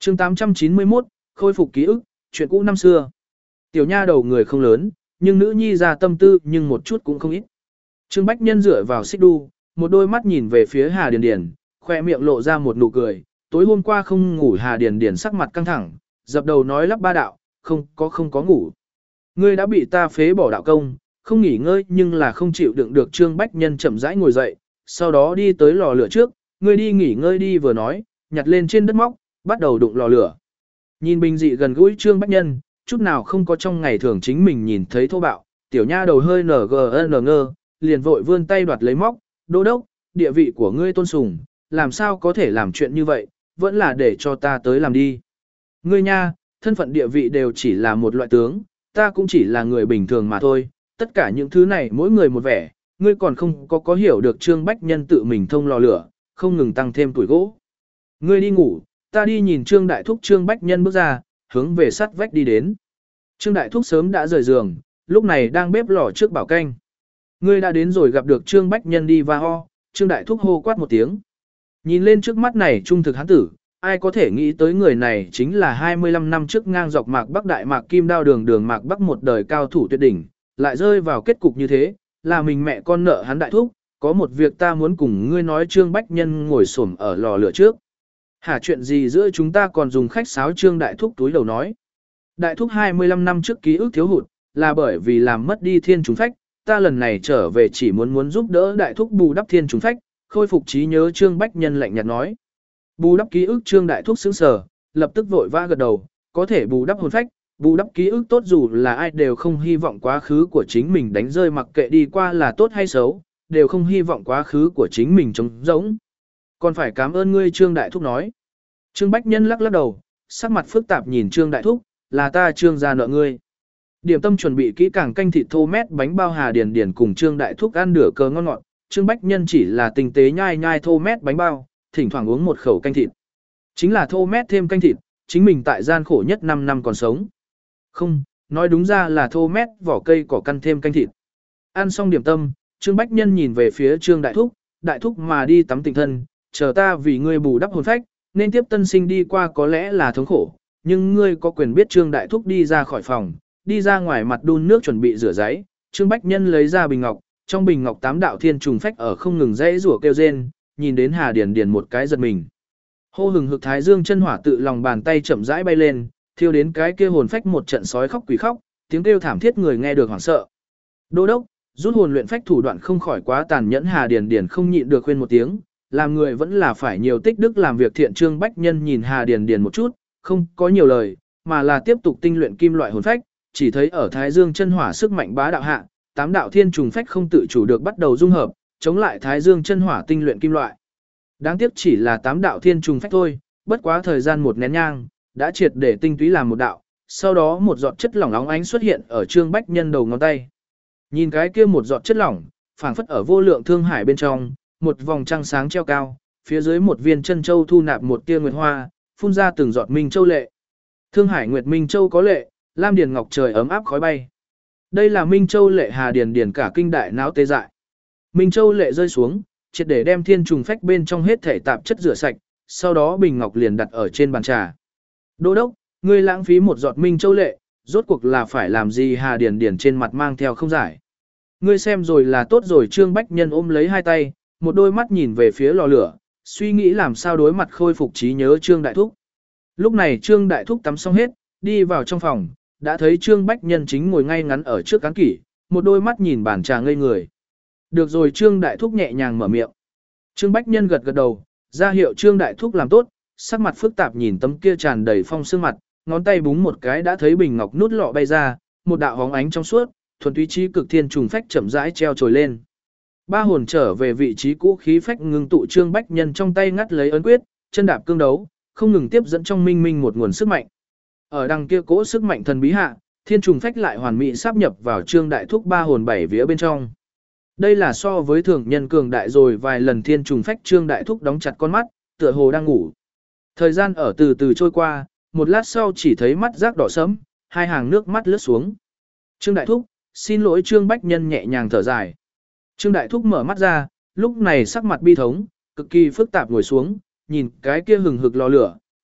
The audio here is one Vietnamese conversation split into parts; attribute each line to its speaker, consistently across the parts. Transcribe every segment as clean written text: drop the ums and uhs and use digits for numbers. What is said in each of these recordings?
Speaker 1: chương 891, khôi phục ký ức, chuyện cũ năm xưa. Tiểu nha đầu người không lớn, nhưng nữ nhi ra tâm tư nhưng một chút cũng không ít. Trương Bách Nhân dựa vào xích đu, một đôi mắt nhìn về phía Hà Điền Điền, khoe miệng lộ ra một nụ cười. Tối hôm qua không ngủ Hà Điền Điền sắc mặt căng thẳng, dập đầu nói lắp ba đạo, không có ngủ. Ngươi đã bị ta phế bỏ đạo công, không nghỉ ngơi nhưng là không chịu đựng được. Trương Bách Nhân chậm rãi ngồi dậy, sau đó đi tới lò lửa trước, ngươi đi nghỉ ngơi đi vừa nói, nhặt lên trên đất móc, bắt đầu đụng lò lửa. Nhìn bình dị gần gũi Trương Bách Nhân, chút nào không có trong ngày thường chính mình nhìn thấy thô bạo, tiểu nha đầu hơi ngơ, liền vội vươn tay đoạt lấy móc, đô đốc, địa vị của ngươi tôn sùng, làm sao có thể làm chuyện như vậy, vẫn là để cho ta tới làm đi. Ngươi nha, thân phận địa vị đều chỉ là một loại tướng, ta cũng chỉ là người bình thường mà thôi, tất cả những thứ này mỗi người một vẻ, ngươi còn không có hiểu được. Trương Bách Nhân tự mình thông lò lửa, không ngừng tăng thêm tuổi gỗ. Ngươi đi ngủ, ta đi nhìn Trương Đại Thúc. Trương Bách Nhân bước ra, hướng về sắt vách đi đến. Trương Đại Thúc sớm đã rời giường, lúc này đang bếp lò trước bảo canh. Ngươi đã đến rồi. Gặp được Trương Bách Nhân đi va ho, Trương Đại Thúc hô quát một tiếng. Nhìn lên trước mắt này trung thực hán tử, ai có thể nghĩ tới người này chính là 25 năm trước ngang dọc Mạc Bắc Đại Mạc Kim Đao đường Mạc Bắc một đời cao thủ tuyệt đỉnh, lại rơi vào kết cục như thế, là mình mẹ con nợ hắn Đại Thúc, có một việc ta muốn cùng ngươi nói. Trương Bách Nhân ngồi xổm ở lò lửa trước. Hả, chuyện gì giữa chúng ta còn dùng khách sáo? Trương Đại Thúc túi đầu nói. Đại Thúc 25 năm trước ký ức thiếu hụt, là bởi vì làm mất đi thiên trùng phách, ta lần này trở về chỉ muốn giúp đỡ Đại Thúc bù đắp thiên trùng phách, khôi phục trí nhớ. Trương Bách Nhân lạnh nhạt nói. Bù đắp ký ức? Trương Đại Thúc sững sờ, lập tức vội vã gật đầu, có thể bù đắp hồn phách, bù đắp ký ức tốt, dù là ai đều không hy vọng quá khứ của chính mình đánh rơi, mặc kệ đi qua là tốt hay xấu, đều không hy vọng quá khứ của chính mình trống rỗng. Còn phải cảm ơn ngươi. Trương Đại Thúc nói. Trương Bách Nhân lắc đầu, sắc mặt phức tạp nhìn Trương Đại Thúc, là ta Trương gia nợ ngươi. Điểm tâm chuẩn bị kỹ càng, canh thịt thô mét, bánh bao. Hà Điền Điền cùng Trương Đại Thúc ăn nửa cờ ngon ngọt, Trương Bách Nhân chỉ là tinh tế nhai thô mét bánh bao, thỉnh thoảng uống một khẩu canh thịt. Chính là thô mét thêm canh thịt, chính mình tại gian khổ nhất 5 năm còn sống. Không, nói đúng ra là thô mét vỏ cây cỏ căn thêm canh thịt. Ăn xong điểm tâm, Trương Bách Nhân nhìn về phía Trương Đại Thúc, Đại Thúc mà đi tắm tịnh thân, chờ ta vì ngươi bù đắp hồn phách, nên tiếp tân sinh đi qua có lẽ là thống khổ, nhưng ngươi có quyền biết. Trương Đại Thúc đi ra khỏi phòng, đi ra ngoài mặt đun nước chuẩn bị rửa giấy. Trương Bách Nhân lấy ra bình ngọc, trong bình ngọc 8 đạo thiên trùng phách ở không ngừng rẽ rủa kêu rên, nhìn đến Hà Điền Điền một cái giật mình. Hô hừng hực thái dương chân hỏa tự lòng bàn tay chậm rãi bay lên, thiêu đến cái kia hồn phách một trận sói khóc quỷ khóc, tiếng kêu thảm thiết người nghe được hoảng sợ. Đô đốc, rút hồn luyện phách thủ đoạn không khỏi quá tàn nhẫn. Hà Điền Điền không nhịn được khuyên một tiếng, làm người vẫn là phải nhiều tích đức làm việc thiện. Trương Bách Nhân nhìn Hà Điền Điền một chút, không có nhiều lời, mà là tiếp tục tinh luyện kim loại hồn phách. Chỉ thấy ở thái dương chân hỏa sức mạnh bá đạo hạ, 8 đạo thiên trùng phách không tự chủ được bắt đầu dung hợp, chống lại thái dương chân hỏa tinh luyện kim loại. Đáng tiếc chỉ là 8 đạo thiên trùng phách thôi, bất quá thời gian một nén nhang, đã triệt để tinh túy làm một đạo, sau đó một giọt chất lỏng óng ánh xuất hiện ở Trương Bách Nhân đầu ngón tay. Nhìn cái kia một giọt chất lỏng, phảng phất ở vô lượng thương hải bên trong, một vòng trăng sáng treo cao, phía dưới một viên chân châu thu nạp một tia nguyệt hoa, phun ra từng giọt minh châu lệ. Thương hải nguyệt minh châu có lệ, lam điền ngọc trời ấm áp khói bay. Đây là minh châu lệ. Hà Điền Điền cả kinh đại não tê dại. Minh châu lệ rơi xuống, triệt để đem thiên trùng phách bên trong hết thể tạp chất rửa sạch, sau đó bình ngọc liền đặt ở trên bàn trà. Đô đốc, ngươi lãng phí một giọt minh châu lệ, rốt cuộc là phải làm gì? Hà Điền Điền trên mặt mang theo không giải. Ngươi xem rồi là tốt rồi. Trương Bách Nhân ôm lấy hai tay, một đôi mắt nhìn về phía lò lửa, suy nghĩ làm sao đối mặt khôi phục trí nhớ Trương Đại Thúc. Lúc này Trương Đại Thúc tắm xong hết, đi vào trong phòng, đã thấy Trương Bách Nhân chính ngồi ngay ngắn ở trước cán kỷ, một đôi mắt nhìn bàn trà ngây người. Được rồi. Trương Đại Thúc nhẹ nhàng mở miệng. Trương Bách Nhân gật đầu, ra hiệu Trương Đại Thúc làm tốt, sắc mặt phức tạp nhìn tấm kia tràn đầy phong sương mặt, ngón tay búng một cái đã thấy bình ngọc nút lọ bay ra, một đạo hóng ánh trong suốt, thuần túy trí cực thiên trùng phách chậm rãi treo trồi lên. Ba hồn trở về vị trí cũ, khí phách ngưng tụ. Trương Bách Nhân trong tay ngắt lấy ấn quyết, chân đạp cương đấu, không ngừng tiếp dẫn trong minh minh một nguồn sức mạnh. Ở đằng kia cỗ sức mạnh thần bí hạ, thiên trùng phách lại hoàn mỹ sáp nhập vào Trương Đại Thúc ba hồn bảy vía bên trong. Đây là so với thường nhân cường đại rồi vài lần thiên trùng phách. Trương Đại Thúc đóng chặt con mắt, tựa hồ đang ngủ. Thời gian ở từ từ trôi qua, một lát sau chỉ thấy mắt rác đỏ sẫm, hai hàng nước mắt lướt xuống. Trương Đại Thúc, xin lỗi. Trương Bách Nhân nhẹ nhàng thở dài. Trương Đại Thúc mở mắt ra, lúc này sắc mặt bi thống, cực kỳ phức tạp ngồi xuống, nhìn cái kia hừng hực lò lửa,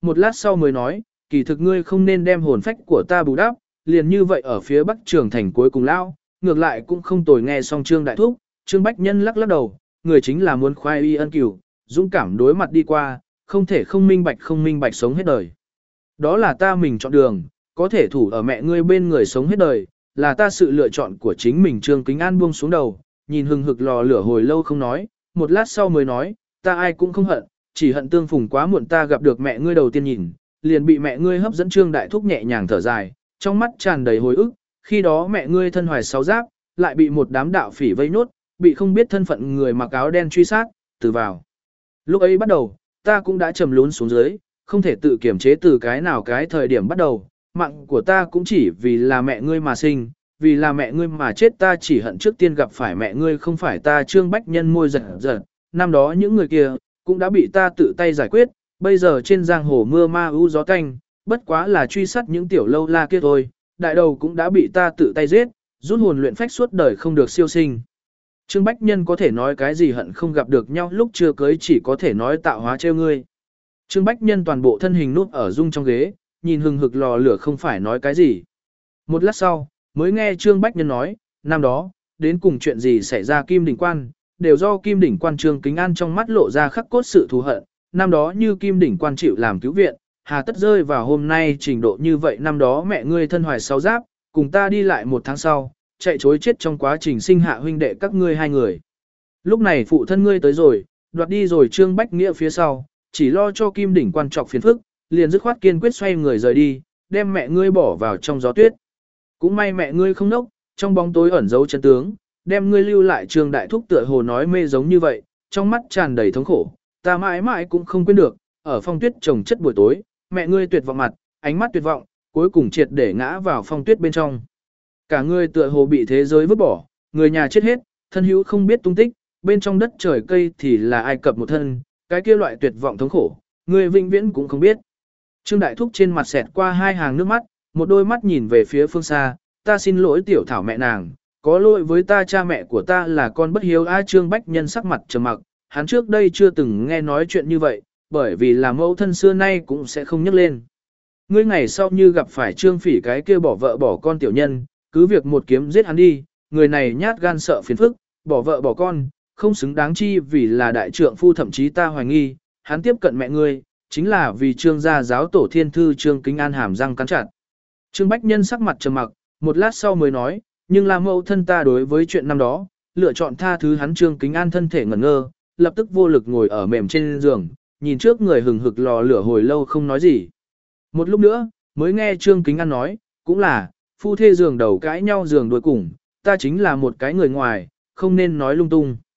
Speaker 1: một lát sau mới nói, kỳ thực ngươi không nên đem hồn phách của ta bù đắp, liền như vậy ở phía bắc trường thành cuối cùng lao, ngược lại cũng không tồi. Nghe xong Trương Đại Thúc, Trương Bách Nhân lắc lắc đầu, người chính là muốn khoai y ân cửu, dũng cảm đối mặt đi qua, không thể không minh bạch sống hết đời. Đó là ta mình chọn đường, có thể thủ ở mẹ ngươi bên người sống hết đời, là ta sự lựa chọn của chính mình. Trương Kính An buông xuống đầu, nhìn hừng hực lò lửa hồi lâu không nói, một lát sau mới nói, ta ai cũng không hận, chỉ hận tương phùng quá muộn. Ta gặp được mẹ ngươi đầu tiên nhìn, liền bị mẹ ngươi hấp dẫn. Trương Đại Thúc nhẹ nhàng thở dài, trong mắt tràn đầy hồi ức, khi đó mẹ ngươi thân hoài 6 giáp, lại bị một đám đạo phỉ vây nốt, bị không biết thân phận người mặc áo đen truy sát, từ vào. Lúc ấy bắt đầu, ta cũng đã trầm lún xuống dưới, không thể tự kiểm chế từ cái nào cái thời điểm bắt đầu, mạng của ta cũng chỉ vì là mẹ ngươi mà sinh, vì là mẹ ngươi mà chết. Ta chỉ hận trước tiên gặp phải mẹ ngươi không phải ta. Trương Bách Nhân môi giật giật, năm đó những người kia, cũng đã bị ta tự tay giải quyết, bây giờ trên giang hồ mưa ma u gió canh, bất quá là truy sát những tiểu lâu la kia thôi, đại đầu cũng đã bị ta tự tay giết, rút hồn luyện phách suốt đời không được siêu sinh. Trương Bách Nhân có thể nói cái gì hận không gặp được nhau lúc chưa cưới, chỉ có thể nói tạo hóa trêu ngươi. Trương Bách Nhân toàn bộ thân hình núp ở rung trong ghế, nhìn hừng hực lò lửa không phải nói cái gì. Một lát sau, mới nghe Trương Bách Nhân nói, năm đó, đến cùng chuyện gì xảy ra Kim Đỉnh Quan, đều do Kim Đỉnh Quan. Trương Kính An trong mắt lộ ra khắc cốt sự thù hận, năm đó như Kim Đỉnh Quan chịu làm cứu viện, hà tất rơi vào hôm nay trình độ như vậy. Năm đó mẹ ngươi thân hoài 6 giáp, cùng ta đi lại 1 tháng sau, chạy chối chết trong quá trình sinh hạ huynh đệ các ngươi 2 người. Lúc này phụ thân ngươi tới rồi, đoạt đi rồi Trương Bách Nghĩa phía sau, chỉ lo cho Kim Đỉnh Quan trọc phiền phức, liền dứt khoát kiên quyết xoay người rời đi, đem mẹ ngươi bỏ vào trong gió tuyết. Cũng may mẹ ngươi không nốc, trong bóng tối ẩn giấu chân tướng, đem ngươi lưu lại. Trương Đại Thúc tựa hồ nói mê giống như vậy, trong mắt tràn đầy thống khổ, ta mãi mãi cũng không quên được, ở phong tuyết trồng chất buổi tối, mẹ ngươi tuyệt vọng mặt, ánh mắt tuyệt vọng, cuối cùng triệt để ngã vào phong tuyết bên trong. Cả ngươi tựa hồ bị thế giới vứt bỏ, người nhà chết hết, thân hữu không biết tung tích, bên trong đất trời cây thì là Ai Cập một thân, cái kia loại tuyệt vọng thống khổ, ngươi vĩnh viễn cũng không biết. Trương Đại Thúc trên mặt xẹt qua 2 hàng nước mắt, một đôi mắt nhìn về phía phương xa, ta xin lỗi tiểu thảo mẹ nàng, có lỗi với ta, cha mẹ của ta là con bất hiếu. Trương Bách Nhân sắc mặt trầm mặc, hắn trước đây chưa từng nghe nói chuyện như vậy, bởi vì là mẫu thân xưa nay cũng sẽ không nhắc lên. Ngươi ngày sau như gặp phải Trương Phỉ cái kia bỏ vợ bỏ con tiểu nhân, cứ việc một kiếm giết hắn đi, người này nhát gan sợ phiền phức, bỏ vợ bỏ con, không xứng đáng chi vì là đại trượng phu. Thậm chí ta hoài nghi, hắn tiếp cận mẹ ngươi, chính là vì Trương gia giáo tổ thiên thư. Trương Kính An hàm răng cắn chặt. Trương Bách Nhân sắc mặt trầm mặc, một lát sau mới nói, nhưng là mẫu thân ta đối với chuyện năm đó, lựa chọn tha thứ hắn. Trương Kính An thân thể ngẩn ngơ, lập tức vô lực ngồi ở mềm trên giường, nhìn trước người hừng hực lò lửa hồi lâu không nói gì. Một lúc nữa, mới nghe Trương Kính An nói, cũng là, phu thê giường đầu cãi nhau giường đuôi cùng, ta chính là một cái người ngoài, không nên nói lung tung.